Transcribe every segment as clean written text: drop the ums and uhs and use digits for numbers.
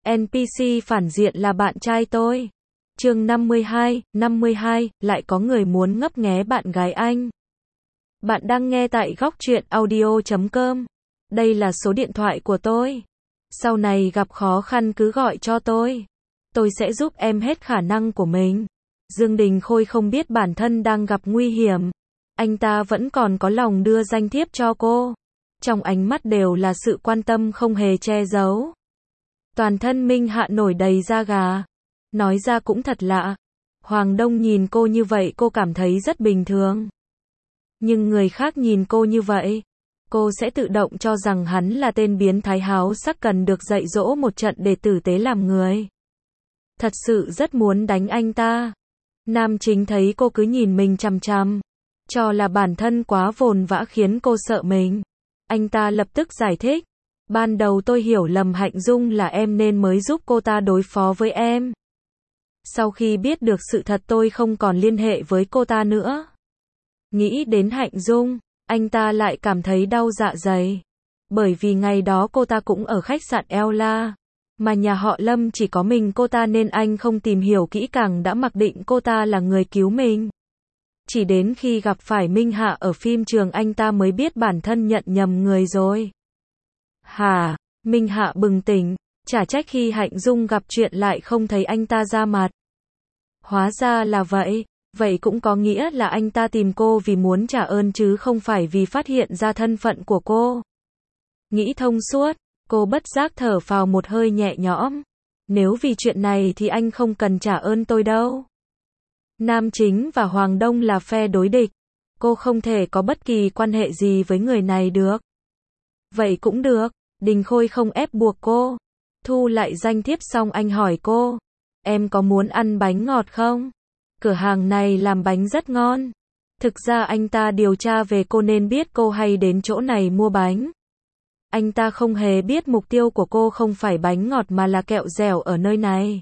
NPC phản diện là bạn trai tôi. Chương 52, lại có người muốn ngấp nghé bạn gái anh. Bạn đang nghe tại Góc Truyện Audio.com. Đây là số điện thoại của tôi. Sau này gặp khó khăn cứ gọi cho tôi. Tôi sẽ giúp em hết khả năng của mình. Dương Đình Khôi không biết bản thân đang gặp nguy hiểm. Anh ta vẫn còn có lòng đưa danh thiếp cho cô. Trong ánh mắt đều là sự quan tâm không hề che giấu. Toàn thân Minh Hạ nổi đầy da gà. Nói ra cũng thật lạ. Hoàng Đông nhìn cô như vậy cô cảm thấy rất bình thường. Nhưng người khác nhìn cô như vậy, cô sẽ tự động cho rằng hắn là tên biến thái háo sắc cần được dạy dỗ một trận để tử tế làm người. Thật sự rất muốn đánh anh ta. Nam Chính thấy cô cứ nhìn mình chằm chằm, cho là bản thân quá vồn vã khiến cô sợ mình. Anh ta lập tức giải thích. Ban đầu tôi hiểu lầm Hạnh Dung là em nên mới giúp cô ta đối phó với em. Sau khi biết được sự thật tôi không còn liên hệ với cô ta nữa. Nghĩ đến Hạnh Dung, anh ta lại cảm thấy đau dạ dày. Bởi vì ngày đó cô ta cũng ở khách sạn Ella, mà nhà họ Lâm chỉ có mình cô ta nên anh không tìm hiểu kỹ càng đã mặc định cô ta là người cứu mình. Chỉ đến khi gặp phải Minh Hạ ở phim trường anh ta mới biết bản thân nhận nhầm người rồi. Hả? Minh Hạ bừng tỉnh, chả trách khi Hạnh Dung gặp chuyện lại không thấy anh ta ra mặt. Hóa ra là vậy, vậy cũng có nghĩa là anh ta tìm cô vì muốn trả ơn chứ không phải vì phát hiện ra thân phận của cô. Nghĩ thông suốt, cô bất giác thở phào một hơi nhẹ nhõm. Nếu vì chuyện này thì anh không cần trả ơn tôi đâu. Nam Chính và Hoàng Đông là phe đối địch. Cô không thể có bất kỳ quan hệ gì với người này được. Vậy cũng được, Đình Khôi không ép buộc cô. Thu lại danh thiếp xong anh hỏi cô. Em có muốn ăn bánh ngọt không? Cửa hàng này làm bánh rất ngon. Thực ra anh ta điều tra về cô nên biết cô hay đến chỗ này mua bánh. Anh ta không hề biết mục tiêu của cô không phải bánh ngọt mà là kẹo dẻo ở nơi này.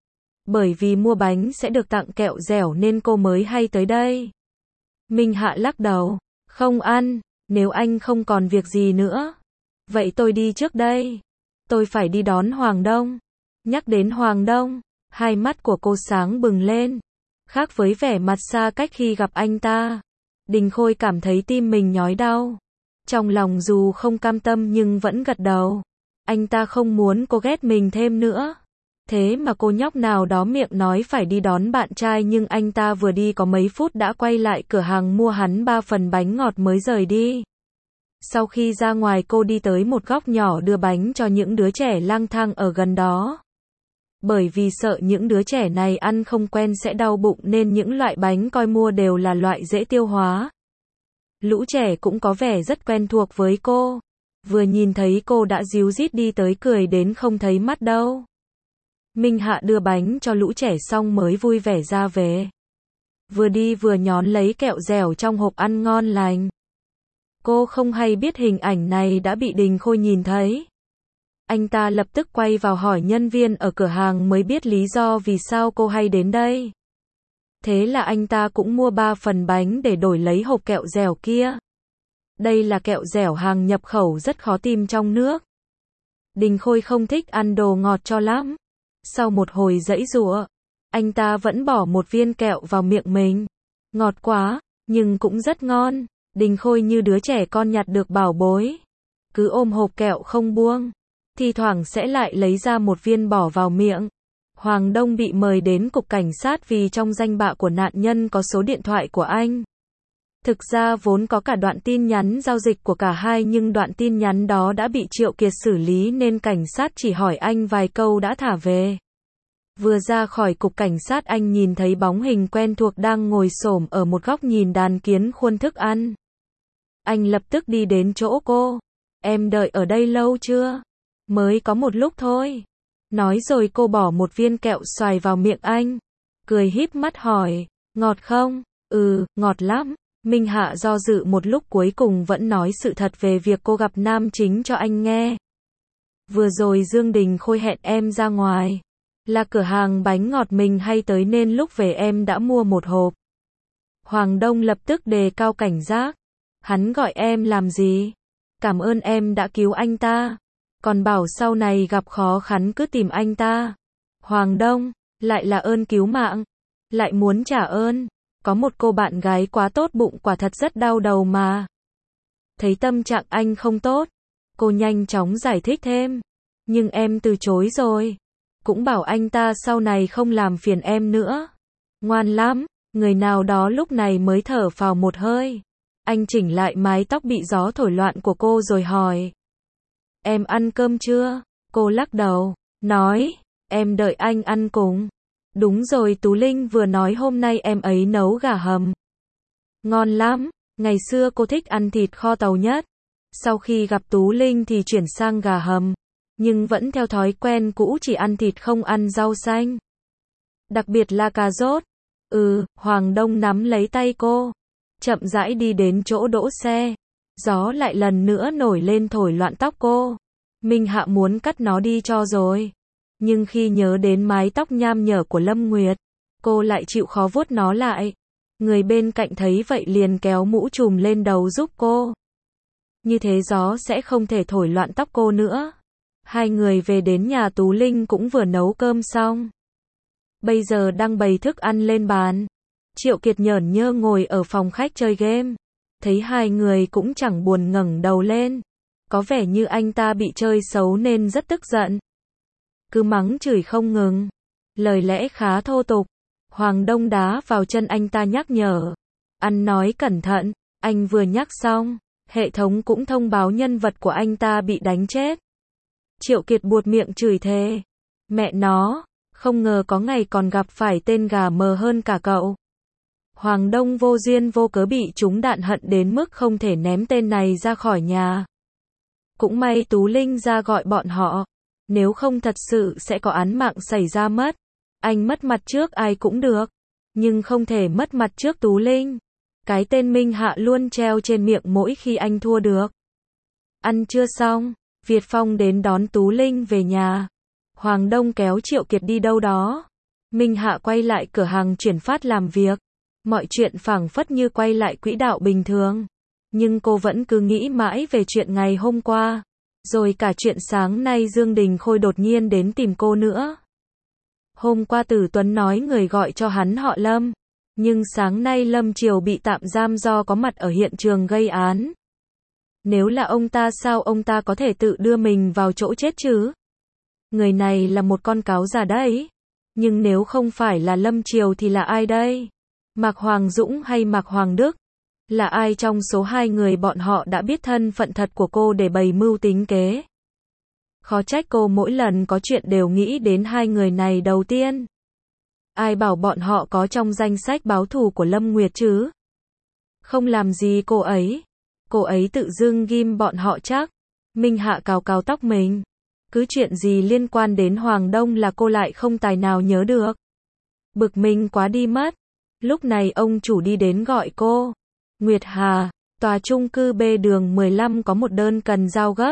Bởi vì mua bánh sẽ được tặng kẹo dẻo nên cô mới hay tới đây. Minh Hạ lắc đầu. Không ăn, nếu anh không còn việc gì nữa. Vậy tôi đi trước đây. Tôi phải đi đón Hoàng Đông. Nhắc đến Hoàng Đông, hai mắt của cô sáng bừng lên. Khác với vẻ mặt xa cách khi gặp anh ta, Đình Khôi cảm thấy tim mình nhói đau. Trong lòng dù không cam tâm nhưng vẫn gật đầu. Anh ta không muốn cô ghét mình thêm nữa. Thế mà cô nhóc nào đó miệng nói phải đi đón bạn trai nhưng anh ta vừa đi có mấy phút đã quay lại cửa hàng mua hắn 3 phần bánh ngọt mới rời đi. Sau khi ra ngoài cô đi tới một góc nhỏ đưa bánh cho những đứa trẻ lang thang ở gần đó. Bởi vì sợ những đứa trẻ này ăn không quen sẽ đau bụng nên những loại bánh coi mua đều là loại dễ tiêu hóa. Lũ trẻ cũng có vẻ rất quen thuộc với cô. Vừa nhìn thấy cô đã ríu rít đi tới cười đến không thấy mắt đâu. Minh Hạ đưa bánh cho lũ trẻ xong mới vui vẻ ra về. Vừa đi vừa nhón lấy kẹo dẻo trong hộp ăn ngon lành. Cô không hay biết hình ảnh này đã bị Đình Khôi nhìn thấy. Anh ta lập tức quay vào hỏi nhân viên ở cửa hàng mới biết lý do vì sao cô hay đến đây. Thế là anh ta cũng mua 3 phần bánh để đổi lấy hộp kẹo dẻo kia. Đây là kẹo dẻo hàng nhập khẩu rất khó tìm trong nước. Đình Khôi không thích ăn đồ ngọt cho lắm. Sau một hồi giãy giụa, anh ta vẫn bỏ một viên kẹo vào miệng mình. Ngọt quá, nhưng cũng rất ngon. Đình Khôi như đứa trẻ con nhặt được bảo bối. Cứ ôm hộp kẹo không buông. Thi thoảng sẽ lại lấy ra một viên bỏ vào miệng. Hoàng Đông bị mời đến cục cảnh sát vì trong danh bạ của nạn nhân có số điện thoại của anh. Thực ra vốn có cả đoạn tin nhắn giao dịch của cả hai nhưng đoạn tin nhắn đó đã bị Triệu Kiệt xử lý nên cảnh sát chỉ hỏi anh vài câu đã thả về. Vừa ra khỏi cục cảnh sát anh nhìn thấy bóng hình quen thuộc đang ngồi xổm ở một góc nhìn đàn kiến khuôn thức ăn. Anh lập tức đi đến chỗ cô. Em đợi ở đây lâu chưa? Mới có một lúc thôi. Nói rồi cô bỏ một viên kẹo xoài vào miệng anh. Cười híp mắt hỏi, ngọt không? Ừ, ngọt lắm. Minh Hạ do dự một lúc cuối cùng vẫn nói sự thật về việc cô gặp Nam Chính cho anh nghe. Vừa rồi Dương Đình Khôi hẹn em ra ngoài. Là cửa hàng bánh ngọt mình hay tới nên lúc về em đã mua một hộp. Hoàng Đông lập tức đề cao cảnh giác. Hắn gọi em làm gì? Cảm ơn em đã cứu anh ta. Còn bảo sau này gặp khó khăn cứ tìm anh ta. Hoàng Đông, lại là ơn cứu mạng, lại muốn trả ơn. Có một cô bạn gái quá tốt bụng quả thật rất đau đầu mà. Thấy tâm trạng anh không tốt, cô nhanh chóng giải thích thêm. Nhưng em từ chối rồi. Cũng bảo anh ta sau này không làm phiền em nữa. Ngoan lắm, người nào đó lúc này mới thở phào một hơi. Anh chỉnh lại mái tóc bị gió thổi loạn của cô rồi hỏi. Em ăn cơm chưa? Cô lắc đầu, nói, em đợi anh ăn cùng. Đúng rồi, Tú Linh vừa nói hôm nay em ấy nấu gà hầm. Ngon lắm, ngày xưa cô thích ăn thịt kho tàu nhất. Sau khi gặp Tú Linh thì chuyển sang gà hầm. Nhưng vẫn theo thói quen cũ chỉ ăn thịt không ăn rau xanh. Đặc biệt là cà rốt. Hoàng Đông nắm lấy tay cô. Chậm rãi đi đến chỗ đỗ xe. Gió lại lần nữa nổi lên thổi loạn tóc cô. Minh Hạ muốn cắt nó đi cho rồi. Nhưng khi nhớ đến mái tóc nham nhở của Lâm Nguyệt, cô lại chịu khó vuốt nó lại. Người bên cạnh thấy vậy liền kéo mũ trùm lên đầu giúp cô. Như thế gió sẽ không thể thổi loạn tóc cô nữa. Hai người về đến nhà Tú Linh cũng vừa nấu cơm xong. Bây giờ đang bày thức ăn lên bàn. Triệu Kiệt nhởn nhơ ngồi ở phòng khách chơi game. Thấy hai người cũng chẳng buồn ngẩng đầu lên. Có vẻ như anh ta bị chơi xấu nên rất tức giận. Cứ mắng chửi không ngừng. Lời lẽ khá thô tục. Hoàng Đông đá vào chân anh ta nhắc nhở. Ăn nói cẩn thận. Anh vừa nhắc xong, hệ thống cũng thông báo nhân vật của anh ta bị đánh chết. Triệu Kiệt buột miệng chửi thề. Mẹ nó, không ngờ có ngày còn gặp phải tên gà mờ hơn cả cậu. Hoàng Đông vô duyên vô cớ bị trúng đạn hận đến mức không thể ném tên này ra khỏi nhà. Cũng may Tú Linh ra gọi bọn họ. Nếu không thật sự sẽ có án mạng xảy ra mất. Anh mất mặt trước ai cũng được. Nhưng không thể mất mặt trước Tú Linh. Cái tên Minh Hạ luôn treo trên miệng mỗi khi anh thua được. Ăn chưa xong, Việt Phong đến đón Tú Linh về nhà. Hoàng Đông kéo Triệu Kiệt đi đâu đó. Minh Hạ quay lại cửa hàng chuyển phát làm việc. Mọi chuyện phảng phất như quay lại quỹ đạo bình thường. Nhưng cô vẫn cứ nghĩ mãi về chuyện ngày hôm qua. Rồi cả chuyện sáng nay Dương Đình Khôi đột nhiên đến tìm cô nữa. Hôm qua Tử Tuấn nói người gọi cho hắn họ Lâm. Nhưng sáng nay Lâm Triều bị tạm giam do có mặt ở hiện trường gây án. Nếu là ông ta sao ông ta có thể tự đưa mình vào chỗ chết chứ? Người này là một con cáo già đấy. Nhưng nếu không phải là Lâm Triều thì là ai đây? Mạc Hoàng Dũng hay Mạc Hoàng Đức? Là ai trong số hai người bọn họ đã biết thân phận thật của cô để bày mưu tính kế? Khó trách cô mỗi lần có chuyện đều nghĩ đến hai người này đầu tiên. Ai bảo bọn họ có trong danh sách báo thù của Lâm Nguyệt chứ? Không làm gì cô ấy. Cô ấy tự dưng ghim bọn họ chắc. Minh Hạ cào cào tóc mình. Cứ chuyện gì liên quan đến Hoàng Đông là cô lại không tài nào nhớ được. Bực mình quá đi mất. Lúc này ông chủ đi đến gọi cô. Nguyệt Hà, tòa chung cư B đường 15 có một đơn cần giao gấp.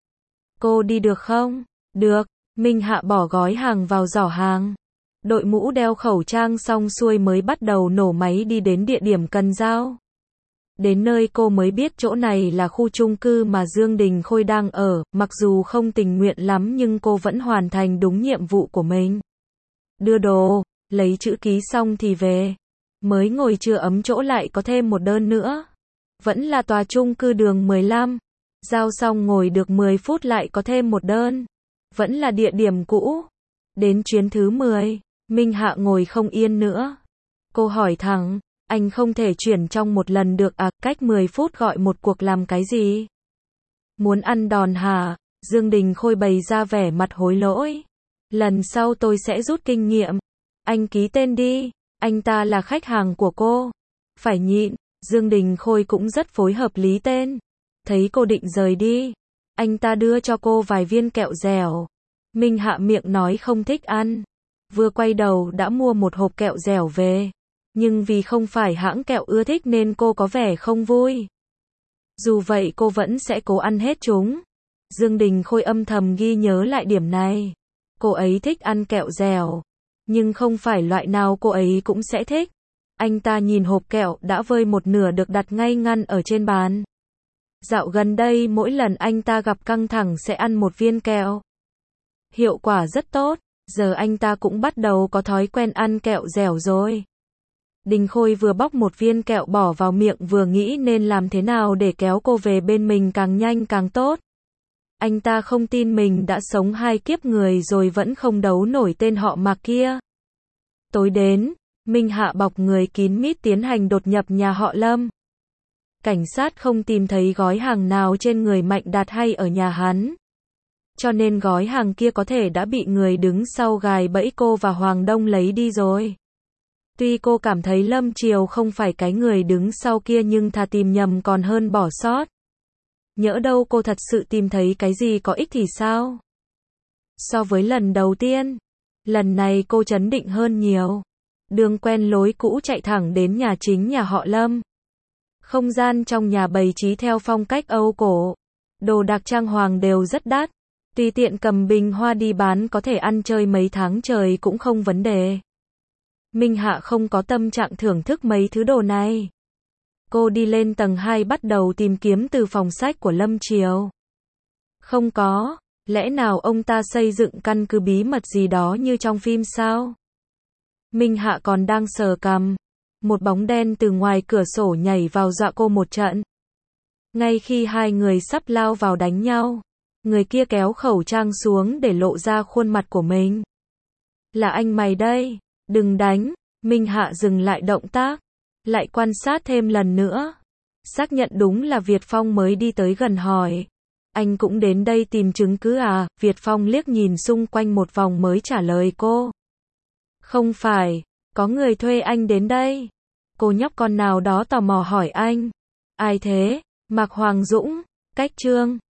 Cô đi được không? Được. Minh Hạ bỏ gói hàng vào giỏ hàng. Đội mũ đeo khẩu trang xong xuôi mới bắt đầu nổ máy đi đến địa điểm cần giao. Đến nơi cô mới biết chỗ này là khu chung cư mà Dương Đình Khôi đang ở, mặc dù không tình nguyện lắm nhưng cô vẫn hoàn thành đúng nhiệm vụ của mình. Đưa đồ, lấy chữ ký xong thì về. Mới ngồi chưa ấm chỗ lại có thêm một đơn nữa. Vẫn là tòa chung cư đường 15. Giao xong ngồi được 10 phút lại có thêm một đơn. Vẫn là địa điểm cũ. Đến chuyến thứ 10, Minh Hạ ngồi không yên nữa. Cô hỏi thẳng, anh không thể chuyển trong một lần được à, cách 10 phút gọi một cuộc làm cái gì? Muốn ăn đòn hả? Dương Đình Khôi bày ra vẻ mặt hối lỗi. Lần sau tôi sẽ rút kinh nghiệm. Anh ký tên đi, anh ta là khách hàng của cô. Phải nhịn, Dương Đình Khôi cũng rất phối hợp lý tên. Thấy cô định rời đi, anh ta đưa cho cô vài viên kẹo dẻo. Minh Hạ miệng nói không thích ăn. Vừa quay đầu đã mua một hộp kẹo dẻo về. Nhưng vì không phải hãng kẹo ưa thích nên cô có vẻ không vui. Dù vậy cô vẫn sẽ cố ăn hết chúng. Dương Đình Khôi âm thầm ghi nhớ lại điểm này. Cô ấy thích ăn kẹo dẻo. Nhưng không phải loại nào cô ấy cũng sẽ thích. Anh ta nhìn hộp kẹo đã vơi một nửa được đặt ngay ngăn ở trên bàn. Dạo gần đây mỗi lần anh ta gặp căng thẳng sẽ ăn một viên kẹo. Hiệu quả rất tốt, giờ anh ta cũng bắt đầu có thói quen ăn kẹo dẻo rồi. Đình Khôi vừa bóc một viên kẹo bỏ vào miệng vừa nghĩ nên làm thế nào để kéo cô về bên mình càng nhanh càng tốt. Anh ta không tin mình đã sống 2 kiếp người rồi vẫn không đấu nổi tên họ Mạc kia. Tối đến, Minh Hạ bọc người kín mít tiến hành đột nhập nhà họ Lâm. Cảnh sát không tìm thấy gói hàng nào trên người Mạnh Đạt hay ở nhà hắn. Cho nên gói hàng kia có thể đã bị người đứng sau gài bẫy cô và Hoàng Đông lấy đi rồi. Tuy cô cảm thấy Lâm Triều không phải cái người đứng sau kia nhưng thà tìm nhầm còn hơn bỏ sót. Nhỡ đâu cô thật sự tìm thấy cái gì có ích thì sao? So với lần đầu tiên, lần này cô trấn định hơn nhiều. Đường quen lối cũ chạy thẳng đến nhà chính nhà họ Lâm. Không gian trong nhà bày trí theo phong cách Âu cổ. Đồ đạc trang hoàng đều rất đắt. Tùy tiện cầm bình hoa đi bán có thể ăn chơi mấy tháng trời cũng không vấn đề. Minh Hạ không có tâm trạng thưởng thức mấy thứ đồ này. Cô đi lên tầng 2 bắt đầu tìm kiếm từ phòng sách của Lâm Triều. Không có, lẽ nào ông ta xây dựng căn cứ bí mật gì đó như trong phim sao? Minh Hạ còn đang sờ cằm. Một bóng đen từ ngoài cửa sổ nhảy vào dọa cô một trận. Ngay khi hai người sắp lao vào đánh nhau, người kia kéo khẩu trang xuống để lộ ra khuôn mặt của mình. Là anh mày đây, đừng đánh. Minh Hạ dừng lại động tác, lại quan sát thêm lần nữa. Xác nhận đúng là Việt Phong mới đi tới gần hỏi. Anh cũng đến đây tìm chứng cứ à? Việt Phong liếc nhìn xung quanh một vòng mới trả lời cô. Không phải, có người thuê anh đến đây. Cô nhóc con nào đó tò mò hỏi anh. Ai thế? Mạc Hoàng Dũng, cách chương.